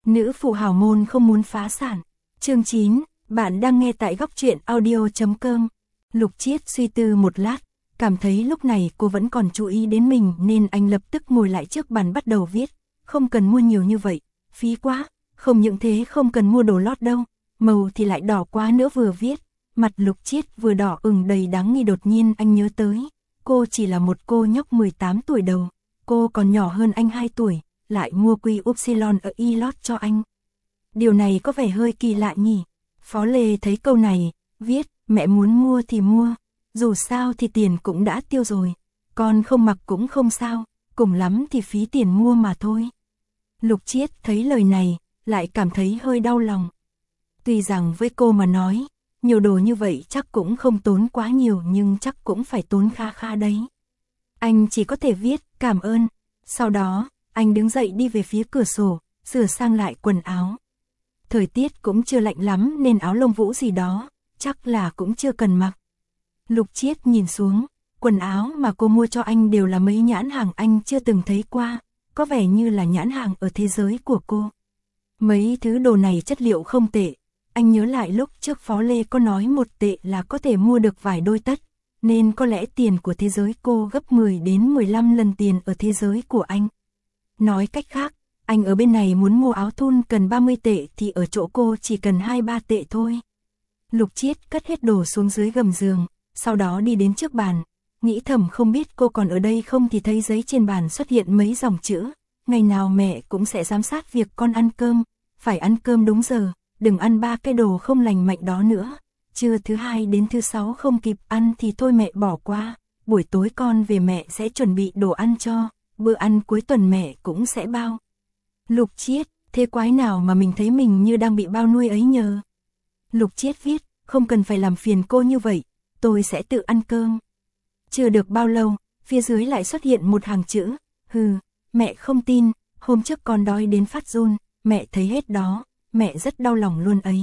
Nữ phụ hào môn không muốn phá sản. Chương 9, bạn đang nghe tại góc truyện audio.com. Lục Chiết suy tư một lát, cảm thấy lúc này cô vẫn còn chú ý đến mình nên anh lập tức ngồi lại trước bàn bắt đầu viết. Không cần mua nhiều như vậy, phí quá, không những thế không cần mua đồ lót đâu, màu thì lại đỏ quá nữa. Vừa viết, mặt Lục Chiết vừa đỏ ửng đầy đáng nghi. Đột nhiên anh nhớ tới, cô chỉ là một cô nhóc 18 tuổi đầu, cô còn nhỏ hơn anh 2 tuổi, lại mua quy upsilon ở y-lót cho anh. Điều này có vẻ hơi kỳ lạ nhỉ. Phó Lê thấy câu này, viết, mẹ muốn mua thì mua, dù sao thì tiền cũng đã tiêu rồi, con không mặc cũng không sao, cùng lắm thì phí tiền mua mà thôi. Lục Chiết thấy lời này, lại cảm thấy hơi đau lòng. Tuy rằng với cô mà nói, nhiều đồ như vậy chắc cũng không tốn quá nhiều nhưng chắc cũng phải tốn kha kha đấy. Anh chỉ có thể viết, cảm ơn. Sau đó, anh đứng dậy đi về phía cửa sổ, sửa sang lại quần áo. Thời tiết cũng chưa lạnh lắm nên áo lông vũ gì đó, chắc là cũng chưa cần mặc. Lục Chiết nhìn xuống, quần áo mà cô mua cho anh đều là mấy nhãn hàng anh chưa từng thấy qua, có vẻ như là nhãn hàng ở thế giới của cô. Mấy thứ đồ này chất liệu không tệ, anh nhớ lại lúc trước Phó Lê có nói 1 tệ là có thể mua được vài đôi tất, nên có lẽ tiền của thế giới cô gấp 10 đến 15 lần tiền ở thế giới của anh. Nói cách khác, anh ở bên này muốn mua áo thun cần 30 tệ thì ở chỗ cô chỉ cần 2-3 tệ thôi. Lục Chiết cất hết đồ xuống dưới gầm giường, sau đó đi đến trước bàn, nghĩ thầm không biết cô còn ở đây không thì thấy giấy trên bàn xuất hiện mấy dòng chữ. Ngày nào mẹ cũng sẽ giám sát việc con ăn cơm, phải ăn cơm đúng giờ, đừng ăn 3 cái đồ không lành mạnh đó nữa. Trưa thứ 2 đến thứ 6 không kịp ăn thì thôi mẹ bỏ qua, buổi tối con về mẹ sẽ chuẩn bị đồ ăn cho, bữa ăn cuối tuần mẹ cũng sẽ bao. Lục Chiết, thế quái nào mà mình thấy mình như đang bị bao nuôi ấy nhờ. Lục Chiết viết, không cần phải làm phiền cô như vậy, tôi sẽ tự ăn cơm. Chưa được bao lâu, phía dưới lại xuất hiện một hàng chữ, mẹ không tin, hôm trước con đói đến phát run, mẹ thấy hết đó, mẹ rất đau lòng luôn ấy.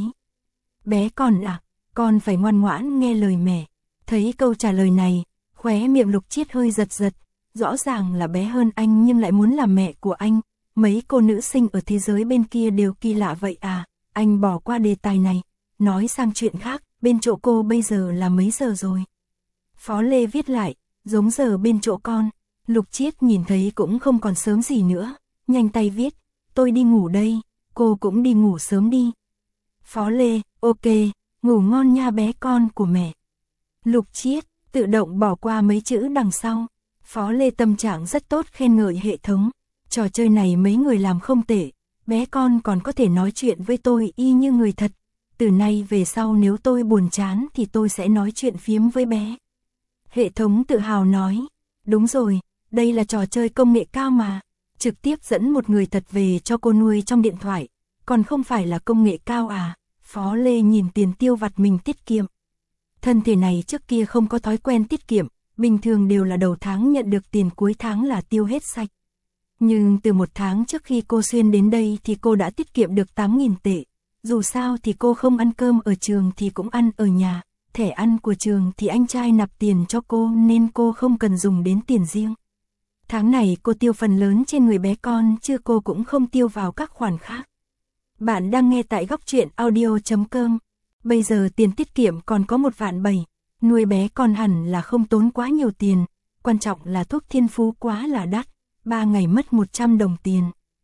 Bé con à, con phải ngoan ngoãn nghe lời mẹ. Thấy câu trả lời này, khóe miệng Lục Chiết hơi giật giật, rõ ràng là bé hơn anh nhưng lại muốn làm mẹ của anh. Mấy cô nữ sinh ở thế giới bên kia đều kỳ lạ vậy à. Anh bỏ qua đề tài này, nói sang chuyện khác, bên chỗ cô bây giờ là mấy giờ rồi? Phó Lê viết lại, giống giờ bên chỗ con. Lục Chiết nhìn thấy cũng không còn sớm gì nữa, nhanh tay viết, tôi đi ngủ đây, cô cũng đi ngủ sớm đi. Phó Lê, ok, ngủ ngon nha bé con của mẹ. Lục Chiết tự động bỏ qua mấy chữ đằng sau. Phó Lê tâm trạng rất tốt, khen ngợi hệ thống. Trò chơi này mấy người làm không tệ, bé con còn có thể nói chuyện với tôi y như người thật. Từ nay về sau nếu tôi buồn chán thì tôi sẽ nói chuyện phiếm với bé. Hệ thống tự hào nói, đúng rồi, đây là trò chơi công nghệ cao mà, trực tiếp dẫn một người thật về cho cô nuôi trong điện thoại, còn không phải là công nghệ cao à. Phó Lê nhìn tiền tiêu vặt mình tiết kiệm. Thân thể này trước kia không có thói quen tiết kiệm, bình thường đều là đầu tháng nhận được tiền cuối tháng là tiêu hết sạch. Nhưng từ 1 tháng trước khi cô xuyên đến đây thì cô đã tiết kiệm được 8.000 tệ. Dù sao thì cô không ăn cơm ở trường thì cũng ăn ở nhà. Thẻ ăn của trường thì anh trai nạp tiền cho cô nên cô không cần dùng đến tiền riêng. Tháng này cô tiêu phần lớn trên người bé con chứ cô cũng không tiêu vào các khoản khác. Bạn đang nghe tại góc truyện audio.com. Bây giờ tiền tiết kiệm còn có 1.700.000. Nuôi bé con hẳn là không tốn quá nhiều tiền. Quan trọng là thuốc thiên phú quá là đắt. 3 ngày mất 100 đồng tiền.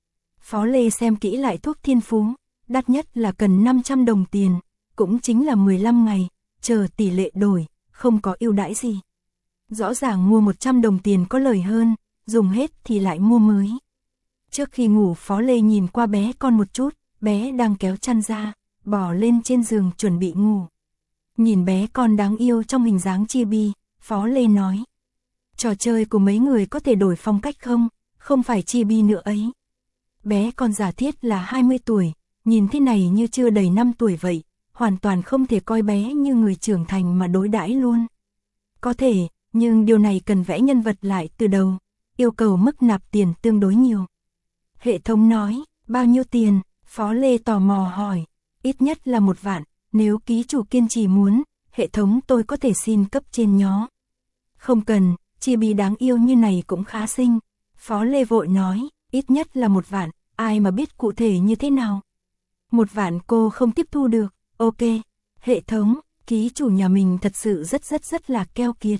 Phó Lê xem kỹ lại thuốc thiên phú. Đắt nhất là cần 500 đồng tiền. Cũng chính là 15 ngày. Chờ tỷ lệ đổi, không có ưu đãi gì. Rõ ràng mua 100 đồng tiền có lời hơn, dùng hết thì lại mua mới. Trước khi ngủ Phó Lê nhìn qua bé con một chút, bé đang kéo chăn ra, bò lên trên giường chuẩn bị ngủ. Nhìn bé con đáng yêu trong hình dáng chibi, Phó Lê nói. Trò chơi của mấy người có thể đổi phong cách không? Không phải chibi nữa ấy. Bé con giả thiết là 20 tuổi, nhìn thế này như chưa đầy 5 tuổi vậy. Hoàn toàn không thể coi bé như người trưởng thành mà đối đãi luôn. Có thể, nhưng điều này cần vẽ nhân vật lại từ đầu, yêu cầu mức nạp tiền tương đối nhiều. Hệ thống nói, bao nhiêu tiền? Phó Lê tò mò hỏi, ít nhất là 1 vạn, nếu ký chủ kiên trì muốn, hệ thống tôi có thể xin cấp trên nhó. Không cần, chibi đáng yêu như này cũng khá xinh. Phó Lê vội nói, ít nhất là 1 vạn, ai mà biết cụ thể như thế nào. 1 vạn cô không tiếp thu được, ok. Hệ thống, ký chủ nhà mình thật sự rất là keo kiệt.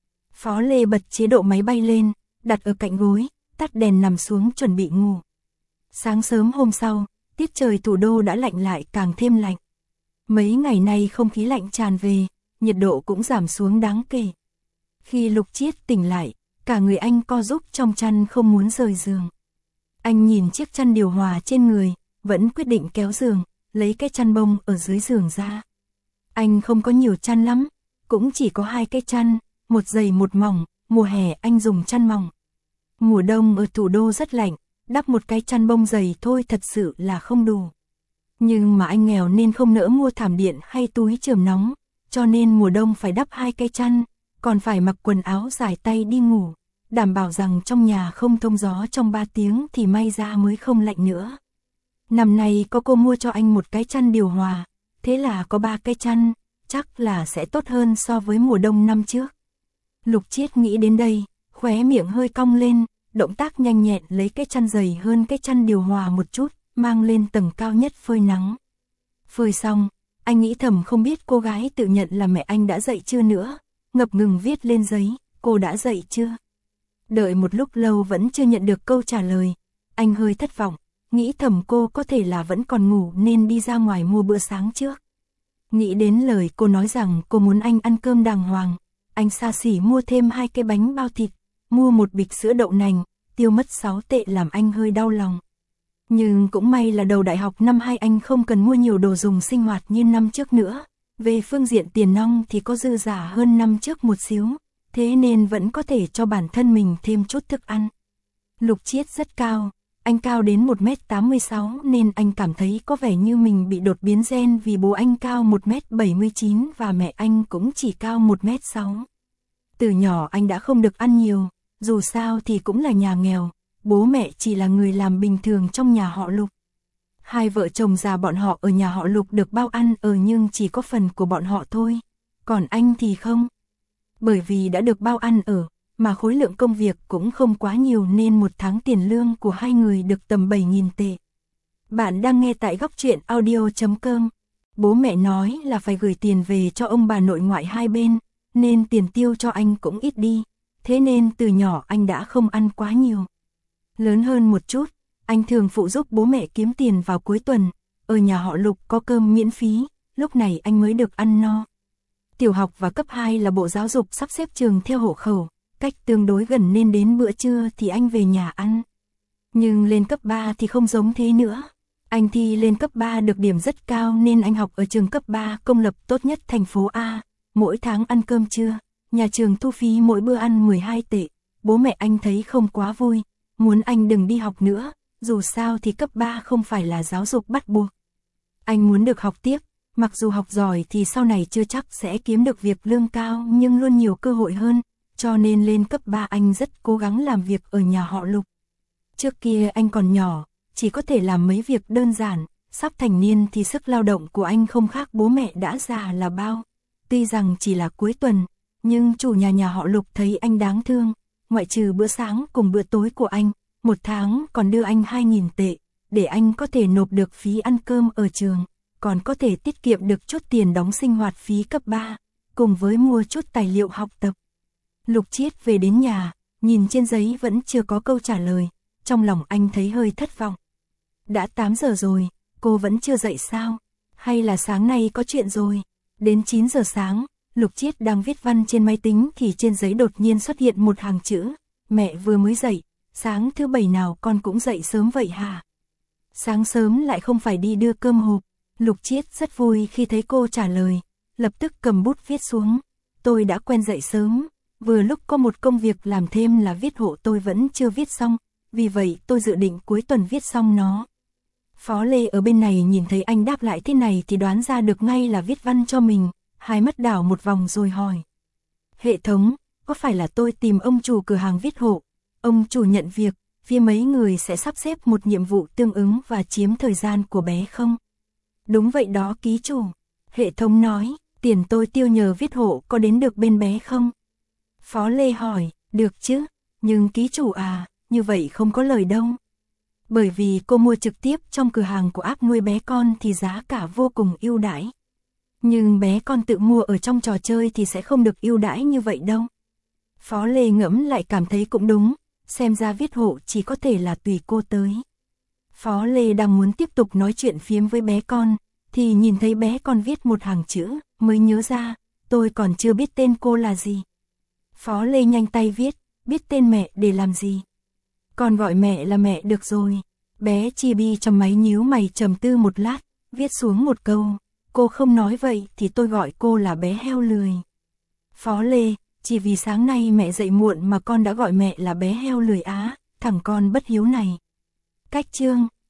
Phó Lê bật chế độ máy bay lên, đặt ở cạnh gối, tắt đèn nằm xuống chuẩn bị ngủ. Sáng sớm hôm sau, tiết trời thủ đô đã lạnh lại càng thêm lạnh. Mấy ngày nay không khí lạnh tràn về, nhiệt độ cũng giảm xuống đáng kể. Khi Lục Chiết tỉnh lại, cả người anh co rúm trong chăn không muốn rời giường. Anh nhìn chiếc chăn điều hòa trên người, vẫn quyết định kéo giường, lấy cái chăn bông ở dưới giường ra. Anh không có nhiều chăn lắm, cũng chỉ có 2 cái chăn, một dày một mỏng, mùa hè anh dùng chăn mỏng. Mùa đông ở thủ đô rất lạnh, đắp một cái chăn bông dày thôi thật sự là không đủ. Nhưng mà anh nghèo nên không nỡ mua thảm điện hay túi chườm nóng, cho nên mùa đông phải đắp 2 cái chăn, còn phải mặc quần áo dài tay đi ngủ, đảm bảo rằng trong nhà không thông gió trong 3 tiếng thì may ra mới không lạnh nữa. Năm nay có cô mua cho anh một cái chăn điều hòa, thế là có 3 cái chăn, chắc là sẽ tốt hơn so với mùa đông năm trước. Lục Chiết nghĩ đến đây, khóe miệng hơi cong lên, động tác nhanh nhẹn lấy cái chăn dày hơn cái chăn điều hòa một chút, mang lên tầng cao nhất phơi nắng. Phơi xong, anh nghĩ thầm không biết cô gái tự nhận là mẹ anh đã dậy chưa nữa, ngập ngừng viết lên giấy, cô đã dậy chưa? Đợi một lúc lâu vẫn chưa nhận được câu trả lời, anh hơi thất vọng, nghĩ thầm cô có thể là vẫn còn ngủ nên đi ra ngoài mua bữa sáng trước. Nghĩ đến lời cô nói rằng cô muốn anh ăn cơm đàng hoàng, anh xa xỉ mua thêm 2 cái bánh bao thịt, mua một bịch sữa đậu nành, tiêu mất 6 tệ làm anh hơi đau lòng. Nhưng cũng may là đầu đại học năm 2 anh không cần mua nhiều đồ dùng sinh hoạt như năm trước nữa, về phương diện tiền nong thì có dư giả hơn năm trước một xíu, thế nên vẫn có thể cho bản thân mình thêm chút thức ăn. Lục Chiết rất cao, anh cao đến 1m86 nên anh cảm thấy có vẻ như mình bị đột biến gen vì bố anh cao 1m79 và mẹ anh cũng chỉ cao 1m6. Từ nhỏ anh đã không được ăn nhiều, dù sao thì cũng là nhà nghèo, bố mẹ chỉ là người làm bình thường trong nhà họ Lục. 2 vợ chồng già bọn họ ở nhà họ Lục được bao ăn ở nhưng chỉ có phần của bọn họ thôi, còn anh thì không. Bởi vì đã được bao ăn ở, mà khối lượng công việc cũng không quá nhiều nên 1 tháng tiền lương của 2 người được tầm 7.000 tệ. Bạn đang nghe tại Góc Truyện Audio.com. Bố mẹ nói là phải gửi tiền về cho ông bà nội ngoại hai bên, nên tiền tiêu cho anh cũng ít đi, thế nên từ nhỏ anh đã không ăn quá nhiều. Lớn hơn một chút, anh thường phụ giúp bố mẹ kiếm tiền vào cuối tuần, ở nhà họ Lục có cơm miễn phí, lúc này anh mới được ăn no. Tiểu học và cấp 2 là Bộ Giáo dục sắp xếp trường theo hộ khẩu, cách tương đối gần nên đến bữa trưa thì anh về nhà ăn. Nhưng lên cấp 3 thì không giống thế nữa. Anh thi lên cấp 3 được điểm rất cao nên anh học ở trường cấp 3 công lập tốt nhất thành phố A. Mỗi tháng ăn cơm trưa, nhà trường thu phí mỗi bữa ăn 12 tệ. Bố mẹ anh thấy không quá vui, muốn anh đừng đi học nữa, dù sao thì cấp 3 không phải là giáo dục bắt buộc. Anh muốn được học tiếp, mặc dù học giỏi thì sau này chưa chắc sẽ kiếm được việc lương cao nhưng luôn nhiều cơ hội hơn, cho nên lên cấp 3 anh rất cố gắng làm việc ở nhà họ Lục. Trước kia anh còn nhỏ, chỉ có thể làm mấy việc đơn giản, sắp thành niên thì sức lao động của anh không khác bố mẹ đã già là bao. Tuy rằng chỉ là cuối tuần, nhưng chủ nhà họ Lục thấy anh đáng thương, ngoại trừ bữa sáng cùng bữa tối của anh, 1 tháng còn đưa anh 2.000 tệ, để anh có thể nộp được phí ăn cơm ở trường, còn có thể tiết kiệm được chút tiền đóng sinh hoạt phí cấp 3, cùng với mua chút tài liệu học tập. Lục Chiết về đến nhà, nhìn trên giấy vẫn chưa có câu trả lời, trong lòng anh thấy hơi thất vọng. Đã 8 giờ rồi, cô vẫn chưa dậy sao? Hay là sáng nay có chuyện rồi? Đến 9 giờ sáng, Lục Chiết đang viết văn trên máy tính thì trên giấy đột nhiên xuất hiện một hàng chữ. Mẹ vừa mới dậy, sáng thứ Bảy nào con cũng dậy sớm vậy hả? Sáng sớm lại không phải đi đưa cơm hộp. Lục Chiết rất vui khi thấy cô trả lời, lập tức cầm bút viết xuống. Tôi đã quen dậy sớm, vừa lúc có một công việc làm thêm là viết hộ tôi vẫn chưa viết xong, vì vậy tôi dự định cuối tuần viết xong nó. Phó Lê ở bên này nhìn thấy anh đáp lại thế này thì đoán ra được ngay là viết văn cho mình, hai mắt đảo một vòng rồi hỏi. Hệ thống, có phải là tôi tìm ông chủ cửa hàng viết hộ, ông chủ nhận việc, phía mấy người sẽ sắp xếp một nhiệm vụ tương ứng và chiếm thời gian của bé không? Đúng vậy đó ký chủ. Hệ thống nói, tiền tôi tiêu nhờ viết hộ có đến được bên bé không? Phó Lê hỏi, được chứ, nhưng ký chủ à, như vậy không có lời đâu. Bởi vì cô mua trực tiếp trong cửa hàng của app nuôi bé con thì giá cả vô cùng ưu đãi. Nhưng bé con tự mua ở trong trò chơi thì sẽ không được ưu đãi như vậy đâu. Phó Lê ngẫm lại cảm thấy cũng đúng, xem ra viết hộ chỉ có thể là tùy cô tới. Phó Lê đang muốn tiếp tục nói chuyện phiếm với bé con, thì nhìn thấy bé con viết một hàng chữ, mới nhớ ra, tôi còn chưa biết tên cô là gì. Phó Lê nhanh tay viết, biết tên mẹ để làm gì. Con gọi mẹ là mẹ được rồi. Bé Chibi trong máy nhíu mày trầm tư một lát, viết xuống một câu, cô không nói vậy thì tôi gọi cô là bé heo lười. Phó Lê, chỉ vì sáng nay mẹ dậy muộn mà con đã gọi mẹ là bé heo lười á, thằng con bất hiếu này. Cách chương